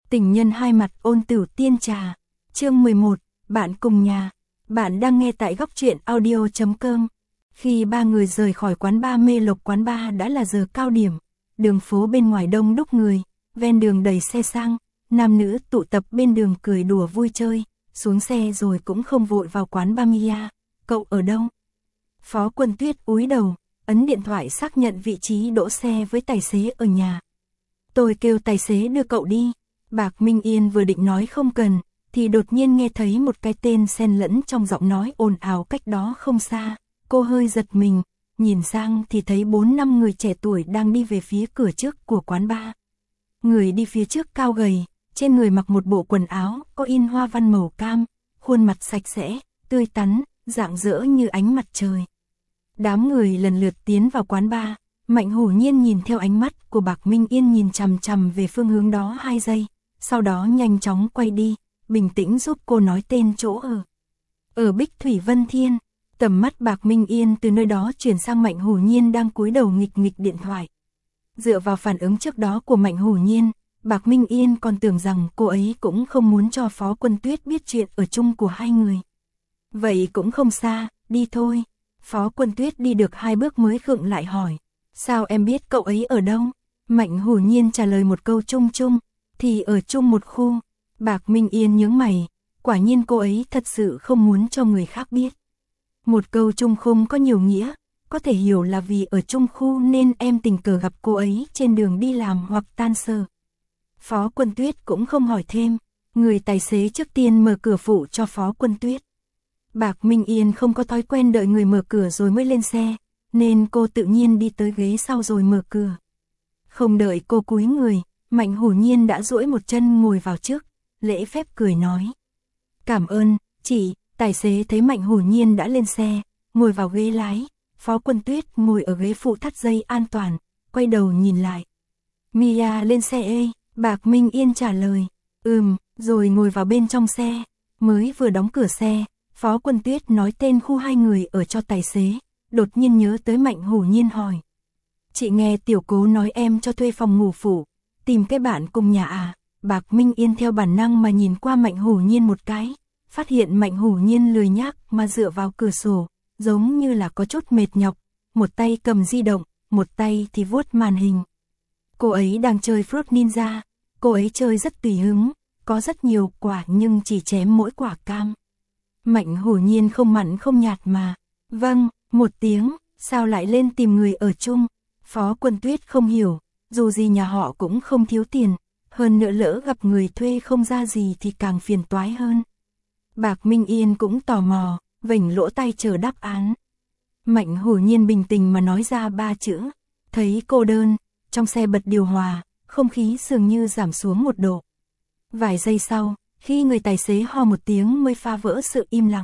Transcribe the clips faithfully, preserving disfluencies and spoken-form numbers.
Tình nhân hai mặt ôn tửu tiên trà. Chương mười một, bạn cùng nhà. Bạn đang nghe tại góc truyện audio chấm com. Khi ba người rời khỏi quán bar Mê Lộc, quán bar đã là giờ cao điểm. Đường phố bên ngoài đông đúc người, ven đường đầy xe sang, nam nữ tụ tập bên đường cười đùa vui chơi, xuống xe rồi cũng không vội vào quán bar Mia. Cậu ở đâu? Phó Quân Tuyết cúi đầu, ấn điện thoại xác nhận vị trí đỗ xe với tài xế ở nhà. Tôi kêu tài xế đưa cậu đi. Bạc Minh Yên vừa định nói không cần, thì đột nhiên nghe thấy một cái tên xen lẫn trong giọng nói ồn ào cách đó không xa. Cô hơi giật mình, nhìn sang thì thấy bốn năm người trẻ tuổi đang đi về phía cửa trước của quán bar. Người đi phía trước cao gầy, trên người mặc một bộ quần áo có in hoa văn màu cam, khuôn mặt sạch sẽ, tươi tắn, rạng rỡ như ánh mặt trời. Đám người lần lượt tiến vào quán bar, Mạnh Hủ Nhiên nhìn theo ánh mắt của Bạc Minh Yên nhìn chằm chằm về phương hướng đó hai giây, sau đó nhanh chóng quay đi, bình tĩnh giúp cô nói tên chỗ ở. Ở Bích Thủy Vân Thiên. Tầm mắt Bạc Minh Yên từ nơi đó chuyển sang Mạnh Hủ Nhiên đang cúi đầu nghịch nghịch điện thoại. Dựa vào phản ứng trước đó của Mạnh Hủ Nhiên, Bạc Minh Yên còn tưởng rằng cô ấy cũng không muốn cho Phó Quân Tuyết biết chuyện ở chung của hai người. Vậy cũng không xa, đi thôi. Phó Quân Tuyết đi được hai bước mới khựng lại hỏi. Sao em biết cậu ấy ở đâu? Mạnh Hủ Nhiên trả lời một câu chung chung, thì ở chung một khu. Bạc Minh Yên nhướng mày, quả nhiên cô ấy thật sự không muốn cho người khác biết. Một câu chung không có nhiều nghĩa, có thể hiểu là vì ở chung khu nên em tình cờ gặp cô ấy trên đường đi làm hoặc tan sở. Phó Quân Tuyết cũng không hỏi thêm, người tài xế trước tiên mở cửa phụ cho Phó Quân Tuyết. Bạc Minh Yên không có thói quen đợi người mở cửa rồi mới lên xe, nên cô tự nhiên đi tới ghế sau rồi mở cửa. Không đợi cô cúi người, Mạnh Hủ Nhiên đã duỗi một chân ngồi vào trước, lễ phép cười nói. Cảm ơn, chị. Tài xế thấy Mạnh Hủ Nhiên đã lên xe, ngồi vào ghế lái, Phó Quân Tuyết ngồi ở ghế phụ thắt dây an toàn, quay đầu nhìn lại. Mia lên xe ê, Bạc Minh Yên trả lời, ừm, rồi ngồi vào bên trong xe, mới vừa đóng cửa xe, Phó Quân Tuyết nói tên khu hai người ở cho tài xế, đột nhiên nhớ tới Mạnh Hủ Nhiên hỏi. Chị nghe tiểu cố nói em cho thuê phòng ngủ phụ, tìm cái bạn cùng nhà à? Bạc Minh Yên theo bản năng mà nhìn qua Mạnh Hủ Nhiên một cái. Phát hiện Mạnh Hủ Nhiên lười nhác mà dựa vào cửa sổ, giống như là có chút mệt nhọc, một tay cầm di động, một tay thì vuốt màn hình. Cô ấy đang chơi Fruit Ninja, cô ấy chơi rất tùy hứng, có rất nhiều quả nhưng chỉ chém mỗi quả cam. Mạnh Hủ Nhiên không mặn không nhạt mà, vâng, một tiếng, sao lại lên tìm người ở chung? Phó Quân Tuyết không hiểu, dù gì nhà họ cũng không thiếu tiền, hơn nữa lỡ gặp người thuê không ra gì thì càng phiền toái hơn. Bạc Minh Yên cũng tò mò, vểnh lỗ tai chờ đáp án. Mạnh Hủ Nhiên bình tĩnh mà nói ra ba chữ, thấy cô đơn, trong xe bật điều hòa, không khí dường như giảm xuống một độ. Vài giây sau, khi người tài xế ho một tiếng mới phá vỡ sự im lặng.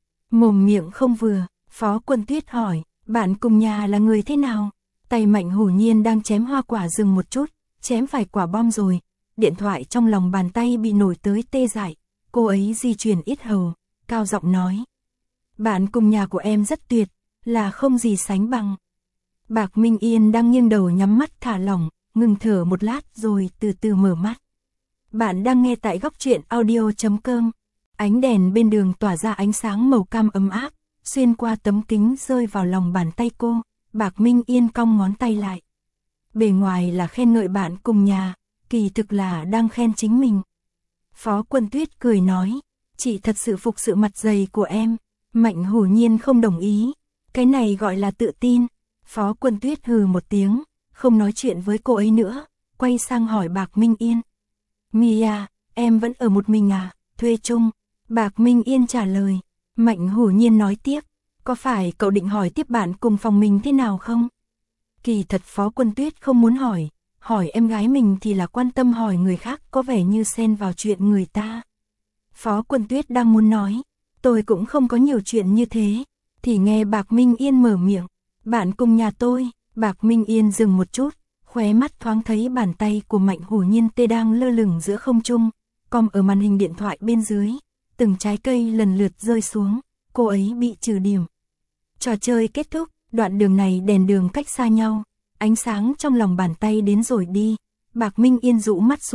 Mồm miệng không vừa, Phó Quân Tuyết hỏi, bạn cùng nhà là người thế nào? Tay Mạnh Hủ Nhiên đang chém hoa quả dừng một chút, chém phải quả bom rồi, điện thoại trong lòng bàn tay bị nổi tới tê dại. Cô ấy di chuyển ít hầu, cao giọng nói. Bạn cùng nhà của em rất tuyệt, là không gì sánh bằng. Bạc Minh Yên đang nghiêng đầu nhắm mắt thả lỏng, ngừng thở một lát rồi từ từ mở mắt. Bạn đang nghe tại góc truyện audio chấm com. Ánh đèn bên đường tỏa ra ánh sáng màu cam ấm áp, xuyên qua tấm kính rơi vào lòng bàn tay cô. Bạc Minh Yên cong ngón tay lại. Bề ngoài là khen ngợi bạn cùng nhà, kỳ thực là đang khen chính mình. Phó Quân Tuyết cười nói, chị thật sự phục sự mặt dày của em. Mạnh Hủ Nhiên không đồng ý, cái này gọi là tự tin. Phó Quân Tuyết hừ một tiếng, không nói chuyện với cô ấy nữa, quay sang hỏi Bạc Minh Yên. Mia, em vẫn ở một mình à, thuê chung? Bạc Minh Yên trả lời. Mạnh Hủ Nhiên nói tiếp, có phải cậu định hỏi tiếp bạn cùng phòng mình thế nào không? Kỳ thật Phó Quân Tuyết không muốn hỏi. Hỏi em gái mình thì là quan tâm, hỏi người khác có vẻ như xen vào chuyện người ta. Phó Quân Tuyết đang muốn nói, tôi cũng không có nhiều chuyện như thế, thì nghe Bạc Minh Yên mở miệng, bạn cùng nhà tôi. Bạc Minh Yên dừng một chút, khóe mắt thoáng thấy bàn tay của Mạnh Hủ Nhiên tê đang lơ lửng giữa không trung, cong ở màn hình điện thoại bên dưới, từng trái cây lần lượt rơi xuống, cô ấy bị trừ điểm. Trò chơi kết thúc, đoạn đường này đèn đường cách xa nhau. Ánh sáng trong lòng bàn tay đến rồi đi, Bạc Minh Yên rũ mắt xuống,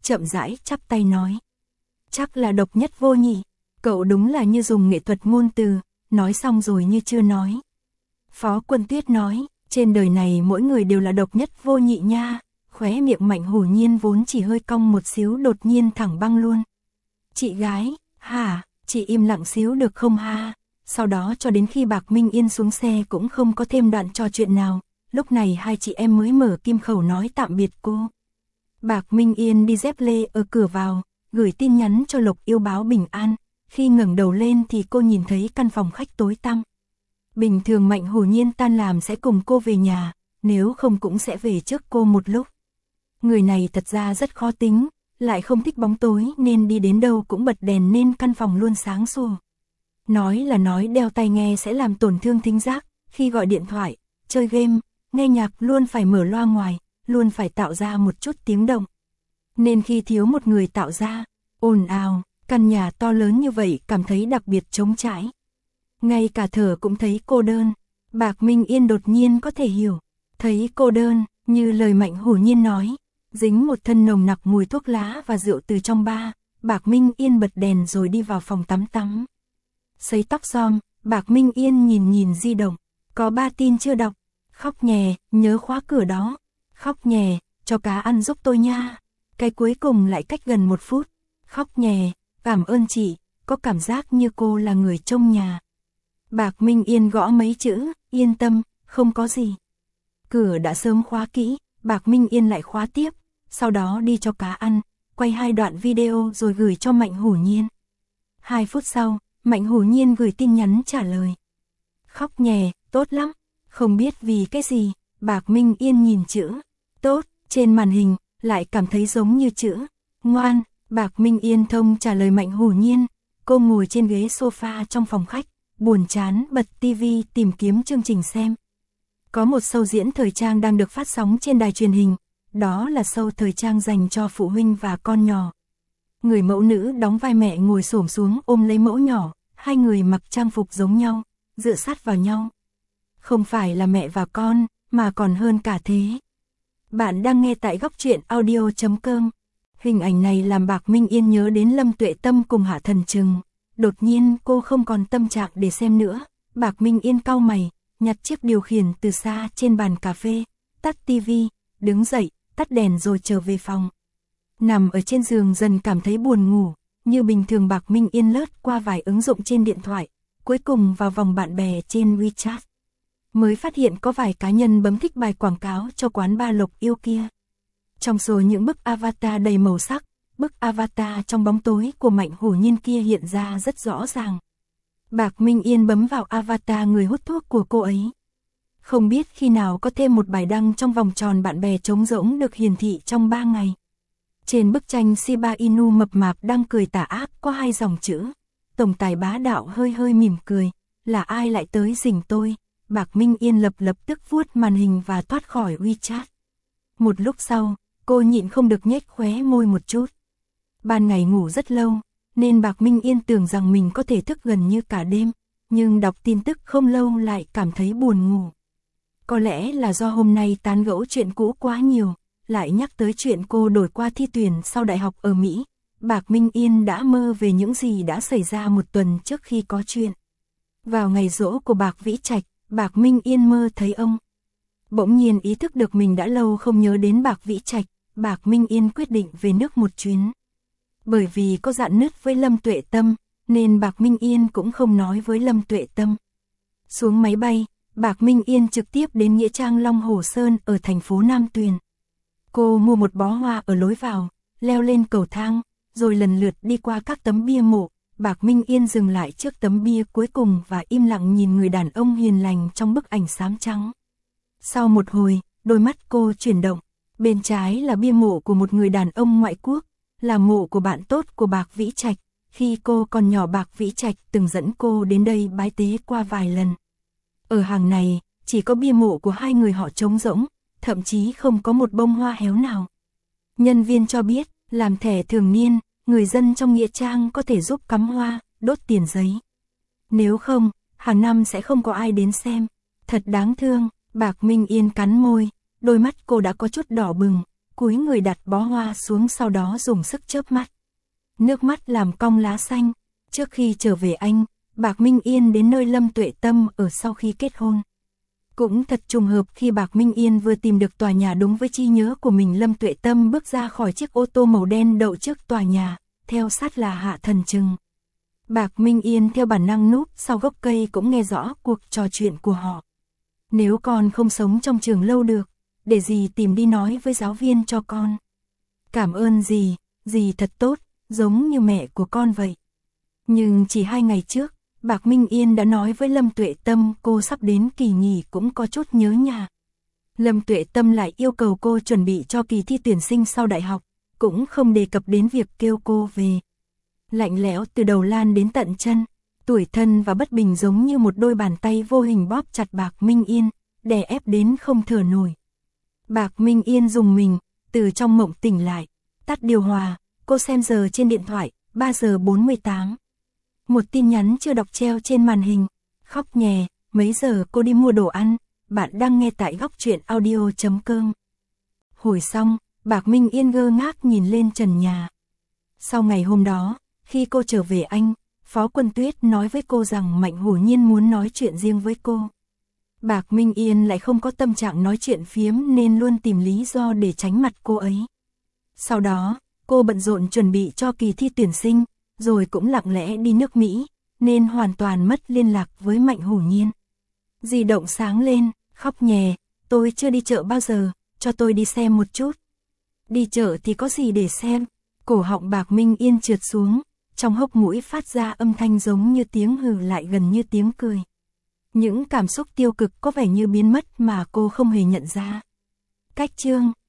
chậm rãi chắp tay nói. Chắc là độc nhất vô nhị, cậu đúng là như dùng nghệ thuật ngôn từ, nói xong rồi như chưa nói. Phó Quân Tuyết nói, trên đời này mỗi người đều là độc nhất vô nhị nha, khóe miệng Mạnh Hổ Nhiên vốn chỉ hơi cong một xíu đột nhiên thẳng băng luôn. Chị gái, hả, chị im lặng xíu được không ha? Sau đó cho đến khi Bạc Minh Yên xuống xe cũng không có thêm đoạn trò chuyện nào, lúc này hai chị em mới mở kim khẩu nói tạm biệt cô. Bạc Minh Yên đi dép lê ở cửa vào, gửi tin nhắn cho Lộc Yêu báo bình an, khi ngẩng đầu lên thì cô nhìn thấy căn phòng khách tối tăm. Bình thường Mạnh Hổ Nhiên tan làm sẽ cùng cô về nhà, nếu không cũng sẽ về trước cô một lúc. Người này thật ra rất khó tính, lại không thích bóng tối nên đi đến đâu cũng bật đèn nên căn phòng luôn sáng sủa. Nói là nói đeo tai nghe sẽ làm tổn thương thính giác, khi gọi điện thoại, chơi game, nghe nhạc luôn phải mở loa ngoài, luôn phải tạo ra một chút tiếng động. Nên khi thiếu một người tạo ra, ồn ào, căn nhà to lớn như vậy cảm thấy đặc biệt trống trải. Ngay cả thở cũng thấy cô đơn. Bạc Minh Yên đột nhiên có thể hiểu, thấy cô đơn, như lời Mạnh Hổ Nhiên nói, dính một thân nồng nặc mùi thuốc lá và rượu từ trong bar. Bạc Minh Yên bật đèn rồi đi vào phòng tắm tắm. Sấy tóc xong, Bạc Minh Yên nhìn nhìn di động, có ba tin chưa đọc. Khóc nhè, nhớ khóa cửa đó. Khóc nhè, cho cá ăn giúp tôi nha. Cái cuối cùng lại cách gần một phút. Khóc nhè, cảm ơn chị, có cảm giác như cô là người trông nhà. Bạc Minh Yên gõ mấy chữ, yên tâm, không có gì. Cửa đã sớm khóa kỹ, Bạc Minh Yên lại khóa tiếp, sau đó đi cho cá ăn, quay hai đoạn video rồi gửi cho Mạnh Hổ Nhiên. Hai phút sau, Mạnh Hổ Nhiên gửi tin nhắn trả lời. Khóc nhè, tốt lắm, không biết vì cái gì, Bạc Minh Yên nhìn chữ, tốt, trên màn hình, lại cảm thấy giống như chữ, ngoan. Bạc Minh Yên thông trả lời Mạnh Hổ Nhiên, cô ngồi trên ghế sofa trong phòng khách, buồn chán bật tivi tìm kiếm chương trình xem. Có một show diễn thời trang đang được phát sóng trên đài truyền hình, đó là show thời trang dành cho phụ huynh và con nhỏ. Người mẫu nữ đóng vai mẹ ngồi xổm xuống ôm lấy mẫu nhỏ, hai người mặc trang phục giống nhau, dựa sát vào nhau. Không phải là mẹ và con, mà còn hơn cả thế. Bạn đang nghe tại góc truyện audio chấm com. Hình ảnh này làm Bạc Minh Yên nhớ đến Lâm Tuệ Tâm cùng Hạ Thần Trừng. Đột nhiên cô không còn tâm trạng để xem nữa. Bạc Minh Yên cau mày, nhặt chiếc điều khiển từ xa trên bàn cà phê, tắt tivi, đứng dậy, tắt đèn rồi trở về phòng. Nằm ở trên giường dần cảm thấy buồn ngủ, như bình thường Bạc Minh Yên lướt qua vài ứng dụng trên điện thoại, cuối cùng vào vòng bạn bè trên WeChat. Mới phát hiện có vài cá nhân bấm thích bài quảng cáo cho quán bar Lộc Yêu kia. Trong số những bức avatar đầy màu sắc, bức avatar trong bóng tối của Mạnh Hổ Nhiên kia hiện ra rất rõ ràng. Bạc Minh Yên bấm vào avatar người hút thuốc của cô ấy. Không biết khi nào có thêm một bài đăng trong vòng tròn bạn bè trống rỗng được hiển thị trong ba ngày. Trên bức tranh Shiba Inu mập mạp đang cười tà ác có hai dòng chữ. Tổng tài bá đạo hơi hơi mỉm cười, là ai lại tới rình tôi. Bạc Minh Yên lập lập tức vuốt màn hình và thoát khỏi WeChat. Một lúc sau, cô nhịn không được nhếch khóe môi một chút. Ban ngày ngủ rất lâu, nên Bạc Minh Yên tưởng rằng mình có thể thức gần như cả đêm, nhưng đọc tin tức không lâu lại cảm thấy buồn ngủ. Có lẽ là do hôm nay tán gẫu chuyện cũ quá nhiều, lại nhắc tới chuyện cô đổi qua thi tuyển sau đại học ở Mỹ. Bạc Minh Yên đã mơ về những gì đã xảy ra một tuần trước khi có chuyện. Vào ngày giỗ của Bạc Vĩ Trạch, Bạc Minh Yên mơ thấy ông. Bỗng nhiên ý thức được mình đã lâu không nhớ đến Bạc Vĩ Trạch, Bạc Minh Yên quyết định về nước một chuyến. Bởi vì có dạn nứt với Lâm Tuệ Tâm, nên Bạc Minh Yên cũng không nói với Lâm Tuệ Tâm. Xuống máy bay, Bạc Minh Yên trực tiếp đến Nghĩa Trang Long Hồ Sơn ở thành phố Nam Tuyền. Cô mua một bó hoa ở lối vào, leo lên cầu thang, rồi lần lượt đi qua các tấm bia mộ. Bạc Minh Yên dừng lại trước tấm bia cuối cùng và im lặng nhìn người đàn ông hiền lành trong bức ảnh xám trắng. Sau một hồi, đôi mắt cô chuyển động. Bên trái là bia mộ của một người đàn ông ngoại quốc, là mộ của bạn tốt của Bạc Vĩ Trạch. Khi cô còn nhỏ Bạc Vĩ Trạch từng dẫn cô đến đây bái tế qua vài lần. Ở hàng này, chỉ có bia mộ của hai người họ trống rỗng, thậm chí không có một bông hoa héo nào. Nhân viên cho biết, làm thẻ thường niên, người dân trong nghĩa trang có thể giúp cắm hoa, đốt tiền giấy. Nếu không, hàng năm sẽ không có ai đến xem. Thật đáng thương, Bạc Minh Yên cắn môi, đôi mắt cô đã có chút đỏ bừng. cúi người đặt bó hoa xuống sau đó dùng sức chớp mắt. Nước mắt làm cong lá xanh. Trước khi trở về Anh, Bạc Minh Yên đến nơi Lâm Tuệ Tâm ở sau khi kết hôn. Cũng thật trùng hợp khi Bạc Minh Yên vừa tìm được tòa nhà đúng với trí nhớ của mình, Lâm Tuệ Tâm bước ra khỏi chiếc ô tô màu đen đậu trước tòa nhà, theo sát là Hạ Thần Trừng. Bạc Minh Yên theo bản năng núp sau gốc cây cũng nghe rõ cuộc trò chuyện của họ. Nếu con không sống trong trường lâu được, để dì tìm đi nói với giáo viên cho con. Cảm ơn dì, dì thật tốt, giống như mẹ của con vậy. Nhưng chỉ hai ngày trước, Bạc Minh Yên đã nói với Lâm Tuệ Tâm cô sắp đến kỳ nghỉ cũng có chút nhớ nhà. Lâm Tuệ Tâm lại yêu cầu cô chuẩn bị cho kỳ thi tuyển sinh sau đại học, cũng không đề cập đến việc kêu cô về. Lạnh lẽo từ đầu lan đến tận chân, tủi thân và bất bình giống như một đôi bàn tay vô hình bóp chặt Bạc Minh Yên, đè ép đến không thở nổi. Bạc Minh Yên rùng mình, từ trong mộng tỉnh lại, tắt điều hòa, cô xem giờ trên điện thoại, ba giờ bốn mươi tám. Một tin nhắn chưa đọc treo trên màn hình, khóc nhè, mấy giờ cô đi mua đồ ăn, bạn đang nghe tại góc truyện audio chấm com. Hồi xong, Bạc Minh Yên ngơ ngác nhìn lên trần nhà. Sau ngày hôm đó, khi cô trở về Anh, Phó Quân Tuyết nói với cô rằng Mạnh Hổ Nhiên muốn nói chuyện riêng với cô. Bạc Minh Yên lại không có tâm trạng nói chuyện phiếm nên luôn tìm lý do để tránh mặt cô ấy. Sau đó, cô bận rộn chuẩn bị cho kỳ thi tuyển sinh, rồi cũng lặng lẽ đi nước Mỹ, nên hoàn toàn mất liên lạc với Mạnh Hổ Nhiên. Di động sáng lên, khóc nhè, tôi chưa đi chợ bao giờ, cho tôi đi xem một chút. Đi chợ thì có gì để xem? Cổ họng Bạc Minh Yên trượt xuống, trong hốc mũi phát ra âm thanh giống như tiếng hừ lại gần như tiếng cười. Những cảm xúc tiêu cực có vẻ như biến mất mà cô không hề nhận ra. Cách chương